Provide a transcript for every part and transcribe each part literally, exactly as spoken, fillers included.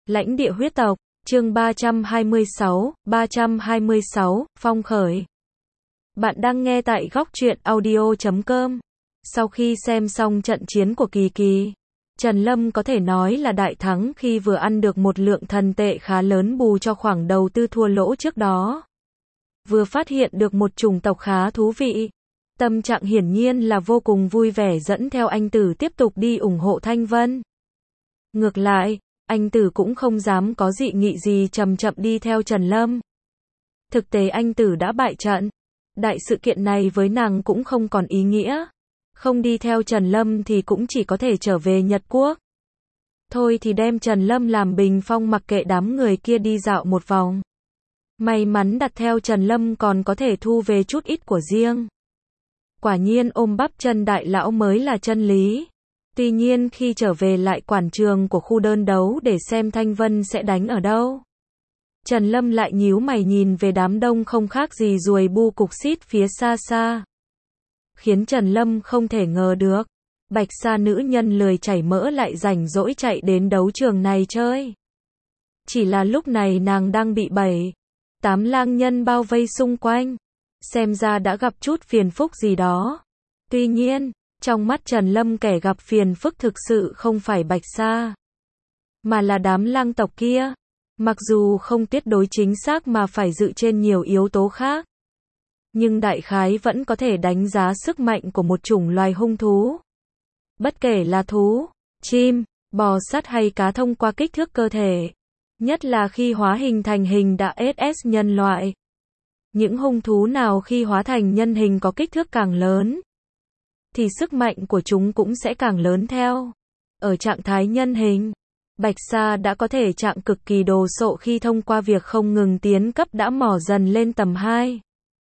Lãnh địa huyết tộc, chương ba trăm hai mươi sáu, ba trăm hai mươi sáu, phong khởi. Bạn đang nghe tại góc truyện audio chấm com. Sau khi xem xong trận chiến của Kỳ Kỳ, Trần Lâm có thể nói là đại thắng khi vừa ăn được một lượng thần tệ khá lớn bù cho khoảng đầu tư thua lỗ trước đó. Vừa phát hiện được một chủng tộc khá thú vị. Tâm trạng hiển nhiên là vô cùng vui vẻ dẫn theo anh Tử tiếp tục đi ủng hộ Thanh Vân. Ngược lại, anh Tử cũng không dám có dị nghị gì chậm chậm đi theo Trần Lâm. Thực tế anh Tử đã bại trận. Đại sự kiện này với nàng cũng không còn ý nghĩa. Không đi theo Trần Lâm thì cũng chỉ có thể trở về Nhật Quốc. Thôi thì đem Trần Lâm làm bình phong mặc kệ đám người kia đi dạo một vòng. May mắn đặt theo Trần Lâm còn có thể thu về chút ít của riêng. Quả nhiên ôm bắp chân đại lão mới là chân lý. Tuy nhiên khi trở về lại quảng trường của khu đơn đấu để xem Thanh Vân sẽ đánh ở đâu. Trần Lâm lại nhíu mày nhìn về đám đông không khác gì ruồi bu cục xít phía xa xa. Khiến Trần Lâm không thể ngờ được. Bạch Sa nữ nhân lười chảy mỡ lại rảnh rỗi chạy đến đấu trường này chơi. Chỉ là lúc này nàng đang bị bảy, tám lang nhân bao vây xung quanh. Xem ra đã gặp chút phiền phức gì đó. Tuy nhiên, trong mắt Trần Lâm kẻ gặp phiền phức thực sự không phải Bạch Sa, mà là đám lang tộc kia. Mặc dù không tuyệt đối chính xác mà phải dựa trên nhiều yếu tố khác. Nhưng đại khái vẫn có thể đánh giá sức mạnh của một chủng loài hung thú. Bất kể là thú, chim, bò sát hay cá thông qua kích thước cơ thể. Nhất là khi hóa hình thành hình đã ét ét nhân loại. Những hung thú nào khi hóa thành nhân hình có kích thước càng lớn, thì sức mạnh của chúng cũng sẽ càng lớn theo. Ở trạng thái nhân hình, Bạch Sa đã có thể trạng cực kỳ đồ sộ khi thông qua việc không ngừng tiến cấp đã mò dần lên tầm hai,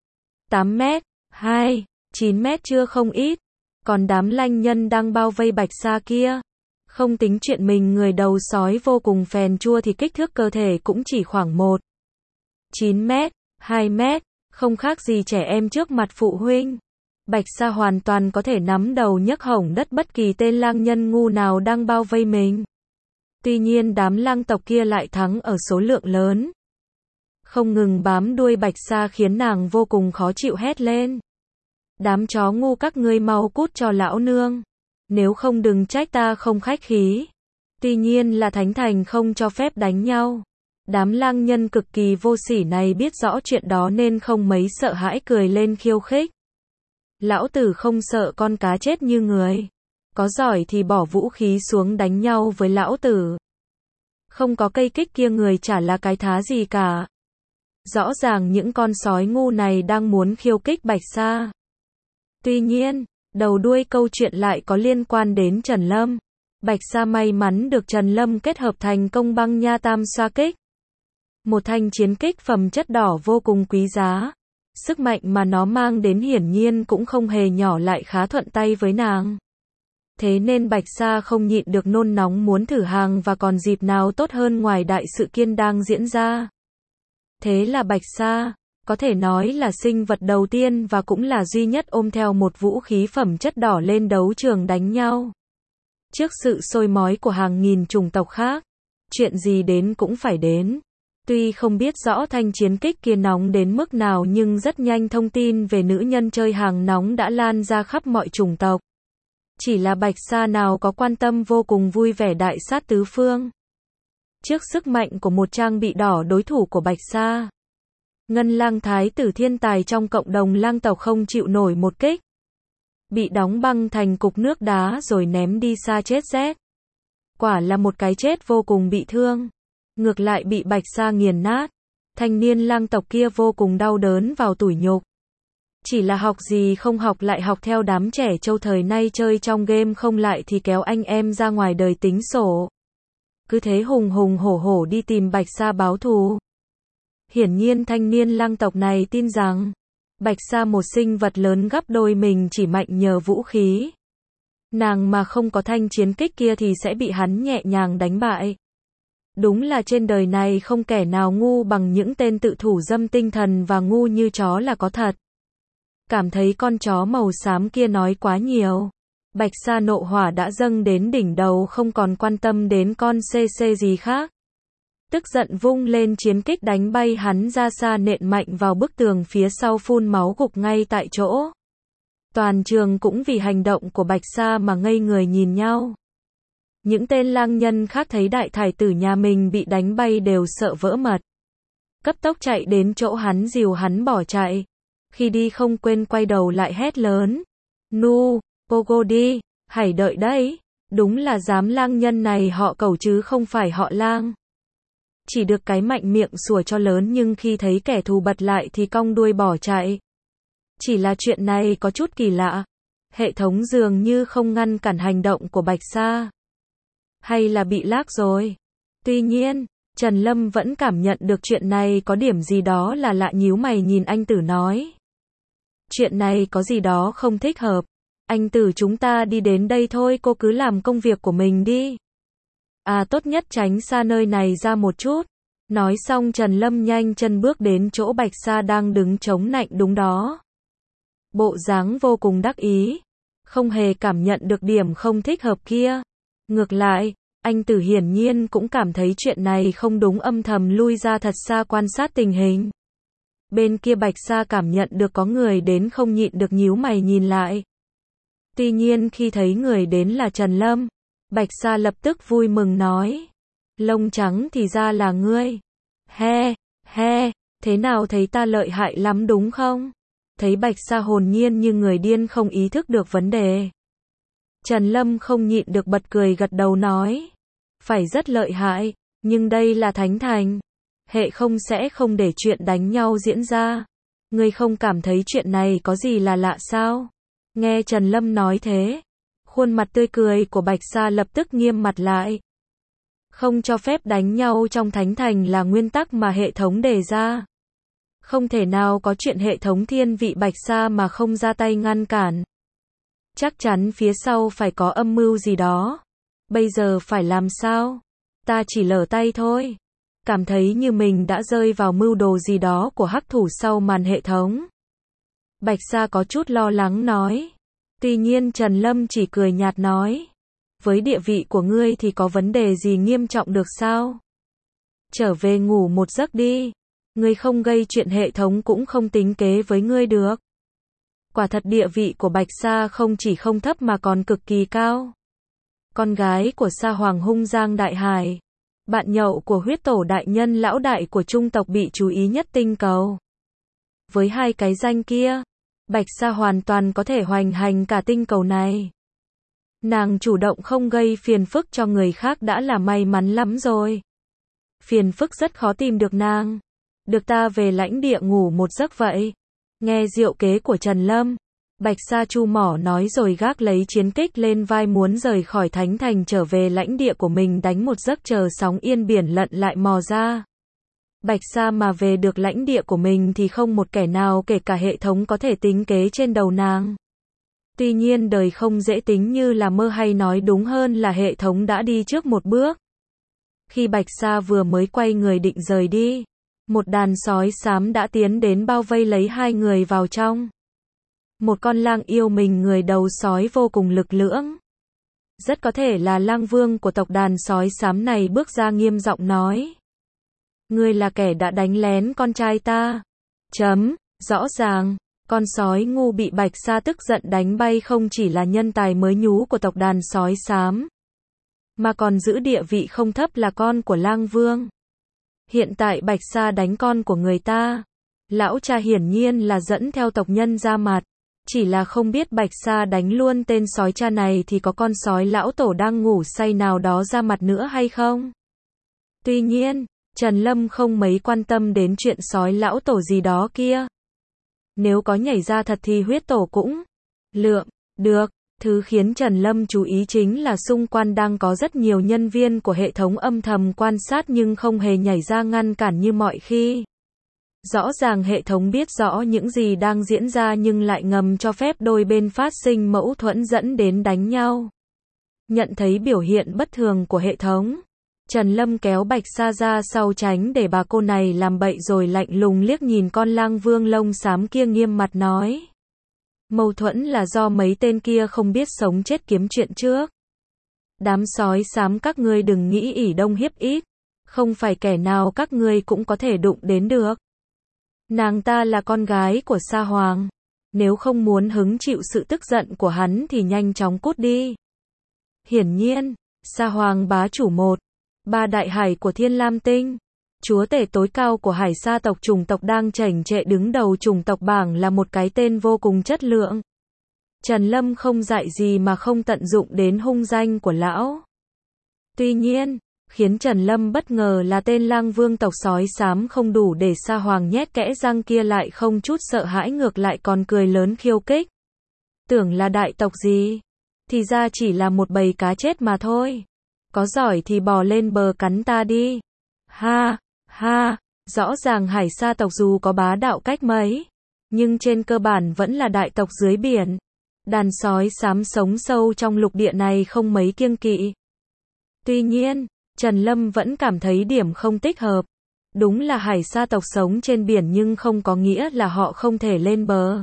tám mét, hai, chín mét chưa không ít. Còn đám lanh nhân đang bao vây Bạch Sa kia, không tính chuyện mình người đầu sói vô cùng phèn chua thì kích thước cơ thể cũng chỉ khoảng một, chín mét, hai mét, không khác gì trẻ em trước mặt phụ huynh. Bạch Sa hoàn toàn có thể nắm đầu nhấc hổng đất bất kỳ tên lang nhân ngu nào đang bao vây mình. Tuy nhiên đám lang tộc kia lại thắng ở số lượng lớn. Không ngừng bám đuôi Bạch Sa khiến nàng vô cùng khó chịu hét lên. Đám chó ngu các ngươi mau cút cho lão nương. Nếu không đừng trách ta không khách khí. Tuy nhiên là thánh thành không cho phép đánh nhau. Đám lang nhân cực kỳ vô sỉ này biết rõ chuyện đó nên không mấy sợ hãi cười lên khiêu khích. Lão tử không sợ con cá chết như người. Có giỏi thì bỏ vũ khí xuống đánh nhau với lão tử. Không có cây kích kia người chả là cái thá gì cả. Rõ ràng những con sói ngu này đang muốn khiêu khích Bạch Sa. Tuy nhiên, đầu đuôi câu chuyện lại có liên quan đến Trần Lâm. Bạch Sa may mắn được Trần Lâm kết hợp thành công băng nha tam xoa kích. Một thanh chiến kích phẩm chất đỏ vô cùng quý giá. Sức mạnh mà nó mang đến hiển nhiên cũng không hề nhỏ lại khá thuận tay với nàng. Thế nên Bạch Sa không nhịn được nôn nóng muốn thử hàng và còn dịp nào tốt hơn ngoài đại sự kiện đang diễn ra. Thế là Bạch Sa, có thể nói là sinh vật đầu tiên và cũng là duy nhất ôm theo một vũ khí phẩm chất đỏ lên đấu trường đánh nhau. Trước sự soi mói của hàng nghìn chủng tộc khác, chuyện gì đến cũng phải đến. Tuy không biết rõ thanh chiến kích kia nóng đến mức nào nhưng rất nhanh thông tin về nữ nhân chơi hàng nóng đã lan ra khắp mọi chủng tộc. Chỉ là Bạch Sa nào có quan tâm vô cùng vui vẻ đại sát tứ phương. Trước sức mạnh của một trang bị đỏ đối thủ của Bạch Sa, Ngân Lang thái tử thiên tài trong cộng đồng lang tộc không chịu nổi một kích. Bị đóng băng thành cục nước đá rồi ném đi xa chết rét. Quả là một cái chết vô cùng bị thương. Ngược lại bị Bạch Sa nghiền nát. Thanh niên lang tộc kia vô cùng đau đớn vào tủi nhục. Chỉ là học gì không học lại học theo đám trẻ trâu thời nay chơi trong game không lại thì kéo anh em ra ngoài đời tính sổ. Cứ thế hùng hùng hổ hổ đi tìm Bạch Sa báo thù. Hiển nhiên thanh niên lang tộc này tin rằng Bạch Sa một sinh vật lớn gấp đôi mình chỉ mạnh nhờ vũ khí. Nàng mà không có thanh chiến kích kia thì sẽ bị hắn nhẹ nhàng đánh bại. Đúng là trên đời này không kẻ nào ngu bằng những tên tự thủ dâm tinh thần và ngu như chó là có thật. Cảm thấy con chó màu xám kia nói quá nhiều. Bạch Sa nộ hỏa đã dâng đến đỉnh đầu không còn quan tâm đến con xê xê gì khác. tức giận vung lên chiến kích đánh bay hắn ra xa, nện mạnh vào bức tường phía sau, phun máu gục ngay tại chỗ. Toàn trường cũng vì hành động của Bạch Sa mà ngây người nhìn nhau. Những tên lang nhân khác thấy đại thải tử nhà mình bị đánh bay đều sợ vỡ mật. Cấp tốc chạy đến chỗ hắn, dìu hắn bỏ chạy. Khi đi không quên quay đầu lại hét lớn. Nu, Pogodi, hãy đợi đấy. Đúng là dám lang nhân này họ Cẩu chứ không phải họ Lang. Chỉ được cái mạnh miệng sủa cho lớn, nhưng khi thấy kẻ thù bật lại thì cong đuôi bỏ chạy. Chỉ là chuyện này có chút kỳ lạ. Hệ thống dường như không ngăn cản hành động của Bạch Sa. Hay là bị lag rồi? Tuy nhiên, Trần Lâm vẫn cảm nhận được chuyện này có điểm gì đó là lạ, nhíu mày nhìn anh Tử nói. Chuyện này có gì đó không thích hợp. Anh Tử, chúng ta đi đến đây thôi, cô cứ làm công việc của mình đi. À, tốt nhất tránh xa nơi này ra một chút. Nói xong Trần Lâm nhanh chân bước đến chỗ Bạch Sa đang đứng chống nạnh đúng đó. Bộ dáng vô cùng đắc ý. Không hề cảm nhận được điểm không thích hợp kia. Ngược lại, anh Tử hiển nhiên cũng cảm thấy chuyện này không đúng, âm thầm lui ra thật xa quan sát tình hình. Bên kia Bạch Sa cảm nhận được có người đến, không nhịn được nhíu mày nhìn lại. Tuy nhiên khi thấy người đến là Trần Lâm, Bạch Sa lập tức vui mừng nói. Lông trắng thì ra là ngươi. He, he, thế nào, thấy ta lợi hại lắm đúng không? Thấy Bạch Sa hồn nhiên như người điên, không ý thức được vấn đề. Trần Lâm không nhịn được bật cười, gật đầu nói. Phải rất lợi hại, nhưng đây là Thánh Thành. Hệ không sẽ không để chuyện đánh nhau diễn ra. Ngươi không cảm thấy chuyện này có gì là lạ sao? Nghe Trần Lâm nói thế, khuôn mặt tươi cười của Bạch Sa lập tức nghiêm mặt lại. Không cho phép đánh nhau trong Thánh Thành là nguyên tắc mà hệ thống đề ra. Không thể nào có chuyện hệ thống thiên vị Bạch Sa mà không ra tay ngăn cản. Chắc chắn phía sau phải có âm mưu gì đó. Bây giờ phải làm sao? Ta chỉ lỡ tay thôi. Cảm thấy như mình đã rơi vào mưu đồ gì đó của hắc thủ sau màn hệ thống. Bạch Sa có chút lo lắng nói. Tuy nhiên Trần Lâm chỉ cười nhạt nói. Với địa vị của ngươi thì có vấn đề gì nghiêm trọng được sao? Trở về ngủ một giấc đi. Ngươi không gây chuyện hệ thống cũng không tính kế với ngươi được. Quả thật địa vị của Bạch Sa không chỉ không thấp mà còn cực kỳ cao. Con gái của Sa Hoàng Hung Giang Đại Hải. Bạn nhậu của huyết tổ đại nhân, lão đại của trung tộc bị chú ý nhất tinh cầu. Với hai cái danh kia, Bạch Sa hoàn toàn có thể hoành hành cả tinh cầu này. Nàng chủ động không gây phiền phức cho người khác đã là may mắn lắm rồi. Phiền phức rất khó tìm được nàng. Được ta về lãnh địa ngủ một giấc vậy. Nghe diệu kế của Trần Lâm, Bạch Sa chu mỏ nói rồi gác lấy chiến kích lên vai, muốn rời khỏi Thánh Thành trở về lãnh địa của mình đánh một giấc, chờ sóng yên biển lận lại mò ra. Bạch Sa mà về được lãnh địa của mình thì không một kẻ nào kể cả hệ thống có thể tính kế trên đầu nàng. Tuy nhiên đời không dễ tính như là mơ, hay nói đúng hơn là hệ thống đã đi trước một bước. Khi Bạch Sa vừa mới quay người định rời đi, một đàn sói xám đã tiến đến bao vây lấy hai người vào trong. Một con lang yêu mình người đầu sói vô cùng lực lưỡng. Rất có thể là lang vương của tộc đàn sói xám này bước ra nghiêm giọng nói. Ngươi là kẻ đã đánh lén con trai ta. Chấm, rõ ràng, con sói ngu bị Bạch Sa tức giận đánh bay không chỉ là nhân tài mới nhú của tộc đàn sói xám, mà còn giữ địa vị không thấp là con của lang vương. Hiện tại Bạch Sa đánh con của người ta. Lão cha hiển nhiên là dẫn theo tộc nhân ra mặt. Chỉ là không biết Bạch Sa đánh luôn tên sói cha này thì có con sói lão tổ đang ngủ say nào đó ra mặt nữa hay không? Tuy nhiên, Trần Lâm không mấy quan tâm đến chuyện sói lão tổ gì đó kia. Nếu có nhảy ra thật thì huyết tổ cũng lượm được. Thứ khiến Trần Lâm chú ý chính là xung quanh đang có rất nhiều nhân viên của hệ thống âm thầm quan sát nhưng không hề nhảy ra ngăn cản như mọi khi. Rõ ràng hệ thống biết rõ những gì đang diễn ra nhưng lại ngầm cho phép đôi bên phát sinh mâu thuẫn dẫn đến đánh nhau. Nhận thấy biểu hiện bất thường của hệ thống, Trần Lâm kéo Bạch Sa ra sau tránh để bà cô này làm bậy, rồi lạnh lùng liếc nhìn con lang vương lông xám kia, nghiêm mặt nói. Mâu thuẫn là do mấy tên kia không biết sống chết kiếm chuyện trước. Đám sói xám các ngươi đừng nghĩ ỷ đông hiếp ít. không phải kẻ nào các ngươi cũng có thể đụng đến được. Nàng ta là con gái của Sa Hoàng. Nếu không muốn hứng chịu sự tức giận của hắn thì nhanh chóng cút đi. Hiển nhiên, Sa Hoàng bá chủ một, ba đại hải của Thiên Lam Tinh, chúa tể tối cao của hải sa tộc chủng tộc đang chảnh chệ đứng đầu chủng tộc bảng là một cái tên vô cùng chất lượng. Trần Lâm không dạy gì mà không tận dụng đến hung danh của lão. Tuy nhiên, khiến Trần Lâm bất ngờ là tên Lang Vương tộc sói xám không đủ để Sa Hoàng nhét kẽ răng kia lại không chút sợ hãi, ngược lại còn cười lớn khiêu khích. Tưởng là đại tộc gì? Thì ra chỉ là một bầy cá chết mà thôi. Có giỏi thì bò lên bờ cắn ta đi. Ha, ha, rõ ràng hải sa tộc dù có bá đạo cách mấy, nhưng trên cơ bản vẫn là đại tộc dưới biển. Đàn sói xám sống sâu trong lục địa này không mấy kiêng kỵ. Tuy nhiên, Trần Lâm vẫn cảm thấy điểm không thích hợp. Đúng là hải sa tộc sống trên biển nhưng không có nghĩa là họ không thể lên bờ.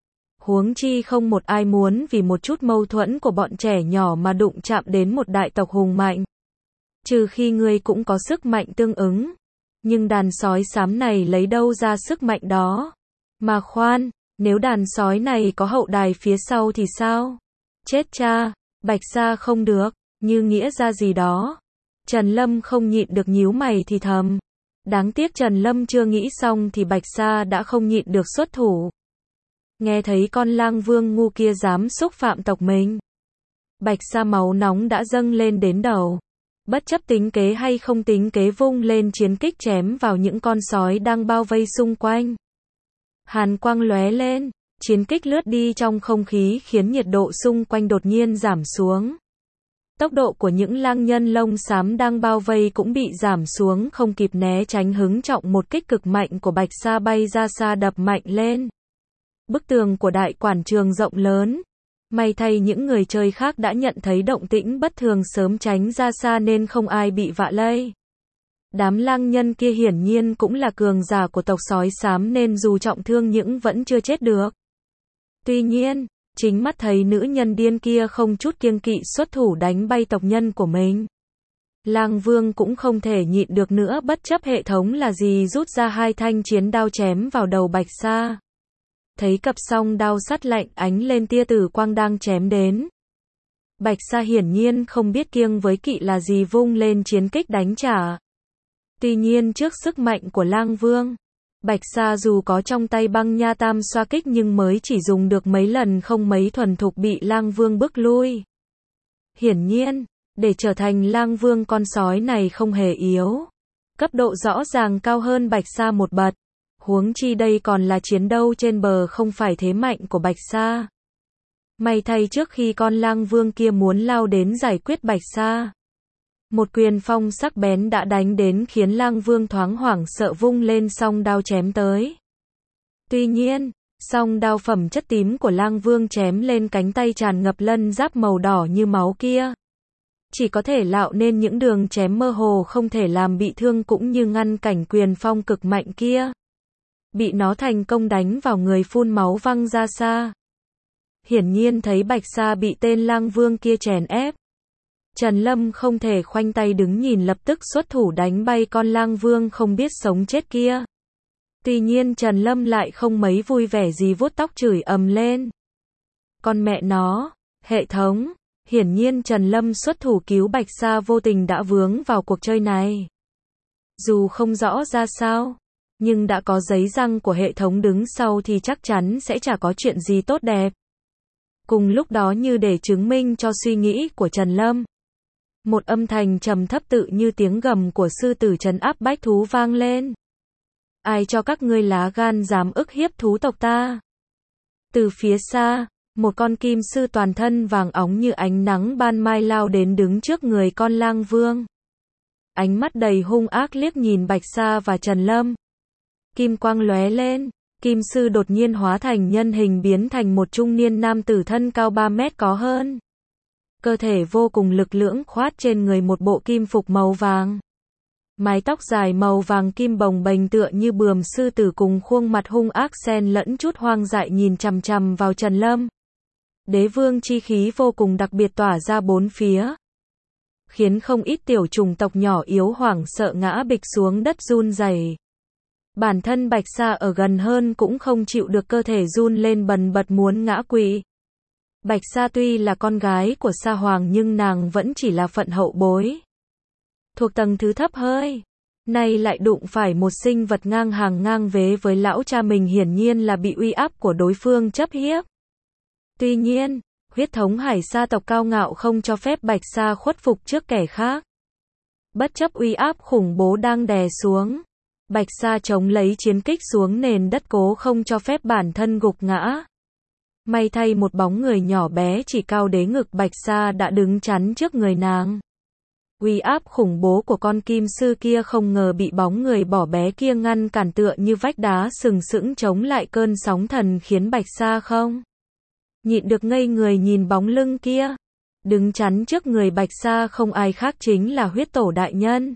Huống chi không một ai muốn vì một chút mâu thuẫn của bọn trẻ nhỏ mà đụng chạm đến một đại tộc hùng mạnh. Trừ khi ngươi cũng có sức mạnh tương ứng. Nhưng đàn sói xám này lấy đâu ra sức mạnh đó? Mà khoan, nếu đàn sói này có hậu đài phía sau thì sao? Chết cha, Bạch Sa không được, như nghĩa ra gì đó. Trần Lâm không nhịn được nhíu mày thì thầm. Đáng tiếc Trần Lâm chưa nghĩ xong thì Bạch Sa đã không nhịn được xuất thủ. Nghe thấy con Lang Vương ngu kia dám xúc phạm tộc mình, Bạch Sa máu nóng đã dâng lên đến đầu. Bất chấp tính kế hay không tính kế vung lên chiến kích chém vào những con sói đang bao vây xung quanh. Hàn quang lóe lên, chiến kích lướt đi trong không khí khiến nhiệt độ xung quanh đột nhiên giảm xuống. Tốc độ của những lang nhân lông xám đang bao vây cũng bị giảm xuống, không kịp né tránh hứng trọng một kích cực mạnh của Bạch Sa bay ra xa đập mạnh lên. Bức tường của đại quảng trường rộng lớn. May thay những người chơi khác đã nhận thấy động tĩnh bất thường sớm tránh ra xa nên không ai bị vạ lây. Đám lang nhân kia hiển nhiên cũng là cường giả của tộc sói xám nên dù trọng thương nhưng vẫn chưa chết được. Tuy nhiên, chính mắt thấy nữ nhân điên kia không chút kiêng kỵ xuất thủ đánh bay tộc nhân của mình. Lang Vương cũng không thể nhịn được nữa, bất chấp hệ thống là gì rút ra hai thanh chiến đao chém vào đầu Bạch Sa. Thấy cặp song đao sắt lạnh ánh lên tia tử quang đang chém đến. Bạch Sa hiển nhiên không biết kiêng với kỵ là gì, vung lên chiến kích đánh trả. Tuy nhiên trước sức mạnh của Lang Vương, Bạch Sa dù có trong tay băng nha tam xoa kích nhưng mới chỉ dùng được mấy lần không mấy thuần thục bị Lang Vương bức lui. Hiển nhiên, để trở thành Lang Vương con sói này không hề yếu. Cấp độ rõ ràng cao hơn Bạch Sa một bậc. Huống chi đây còn là chiến đấu trên bờ không phải thế mạnh của Bạch Sa. May thay trước khi con Lang Vương kia muốn lao đến giải quyết Bạch Sa, một quyền phong sắc bén đã đánh đến khiến Lang Vương thoáng hoảng sợ vung lên song đao chém tới. Tuy nhiên, song đao phẩm chất tím của Lang Vương chém lên cánh tay tràn ngập lân giáp màu đỏ như máu kia. Chỉ có thể lạo nên những đường chém mơ hồ, không thể làm bị thương cũng như ngăn cảnh quyền phong cực mạnh kia. Bị nó thành công đánh vào người phun máu văng ra xa. Hiển nhiên thấy Bạch Sa bị tên Lang Vương kia chèn ép. Trần Lâm không thể khoanh tay đứng nhìn, lập tức xuất thủ đánh bay con Lang Vương không biết sống chết kia. Tuy nhiên Trần Lâm lại không mấy vui vẻ gì, vuốt tóc chửi ầm lên. Con mẹ nó, hệ thống. Hiển nhiên Trần Lâm xuất thủ cứu Bạch Sa vô tình đã vướng vào cuộc chơi này. Dù không rõ ra sao, nhưng đã có giấy răng của hệ thống đứng sau thì chắc chắn sẽ chả có chuyện gì tốt đẹp. Cùng lúc đó, như để chứng minh cho suy nghĩ của Trần Lâm, một âm thanh trầm thấp tự như tiếng gầm của sư tử trấn áp bách thú vang lên. Ai cho các ngươi lá gan dám ức hiếp thú tộc ta? Từ phía xa, một con kim sư toàn thân vàng óng như ánh nắng ban mai lao đến đứng trước người con Lang Vương. Ánh mắt đầy hung ác liếc nhìn Bạch Sa và Trần Lâm. Kim quang lóe lên, kim sư đột nhiên hóa thành nhân hình, biến thành một trung niên nam tử thân cao ba mét có hơn. Cơ thể vô cùng lực lưỡng, khoác trên người một bộ kim phục màu vàng. Mái tóc dài màu vàng kim bồng bềnh tựa như bườm sư tử, cùng khuôn mặt hung ác xen lẫn chút hoang dại nhìn chằm chằm vào Trần Lâm. Đế vương chi khí vô cùng đặc biệt tỏa ra bốn phía. khiến không ít tiểu chủng tộc nhỏ yếu hoảng sợ ngã bịch xuống đất run rẩy. Bản thân Bạch Sa ở gần hơn cũng không chịu được, cơ thể run lên bần bật muốn ngã quỵ. Bạch Sa tuy là con gái của Sa Hoàng nhưng nàng vẫn chỉ là phận hậu bối, thuộc tầng thứ thấp hơi. Nay lại đụng phải một sinh vật ngang hàng ngang vế với lão cha mình, hiển nhiên là bị uy áp của đối phương chấp hiếp. Tuy nhiên, huyết thống Hải Sa tộc cao ngạo không cho phép Bạch Sa khuất phục trước kẻ khác. Bất chấp uy áp khủng bố đang đè xuống, Bạch Sa chống lấy chiến kích xuống nền đất, cố không cho phép bản thân gục ngã. May thay một bóng người nhỏ bé chỉ cao đế ngực Bạch Sa đã đứng chắn trước người nàng. Uy áp khủng bố của con kim sư kia không ngờ bị bóng người bỏ bé kia ngăn cản, tựa như vách đá sừng sững chống lại cơn sóng thần, khiến Bạch Sa không nhịn được ngây người nhìn bóng lưng kia. Đứng chắn trước người Bạch Sa không ai khác chính là huyết tổ đại nhân.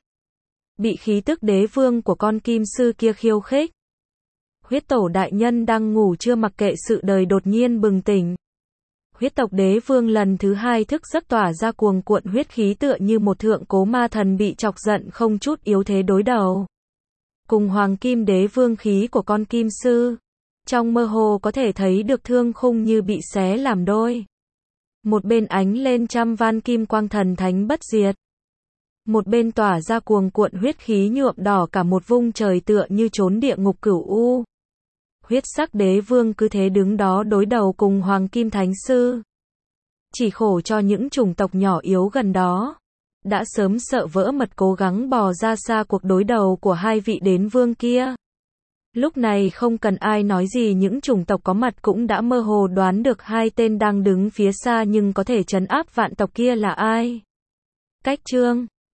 Bị khí tức đế vương của con kim sư kia khiêu khích, huyết tổ đại nhân đang ngủ chưa mặc kệ sự đời đột nhiên bừng tỉnh. Huyết tộc đế vương lần thứ hai thức giấc, tỏa ra cuồng cuộn huyết khí, tựa như một thượng cố ma thần bị chọc giận không chút yếu thế đối đầu cùng hoàng kim đế vương khí của con kim sư. Trong mơ hồ có thể thấy được thương khung như bị xé làm đôi. Một bên ánh lên trăm van kim quang thần thánh bất diệt, một bên tỏa ra cuồng cuộn huyết khí nhuộm đỏ cả một vùng trời, tựa như chốn địa ngục cửu u. Huyết sắc đế vương cứ thế đứng đó đối đầu cùng hoàng kim thánh sư. Chỉ khổ cho những chủng tộc nhỏ yếu gần đó, đã sớm sợ vỡ mật cố gắng bò ra xa cuộc đối đầu của hai vị đế vương kia. Lúc này không cần ai nói gì, những chủng tộc có mặt cũng đã mơ hồ đoán được hai tên đang đứng phía xa nhưng có thể trấn áp vạn tộc kia là ai. Cách chương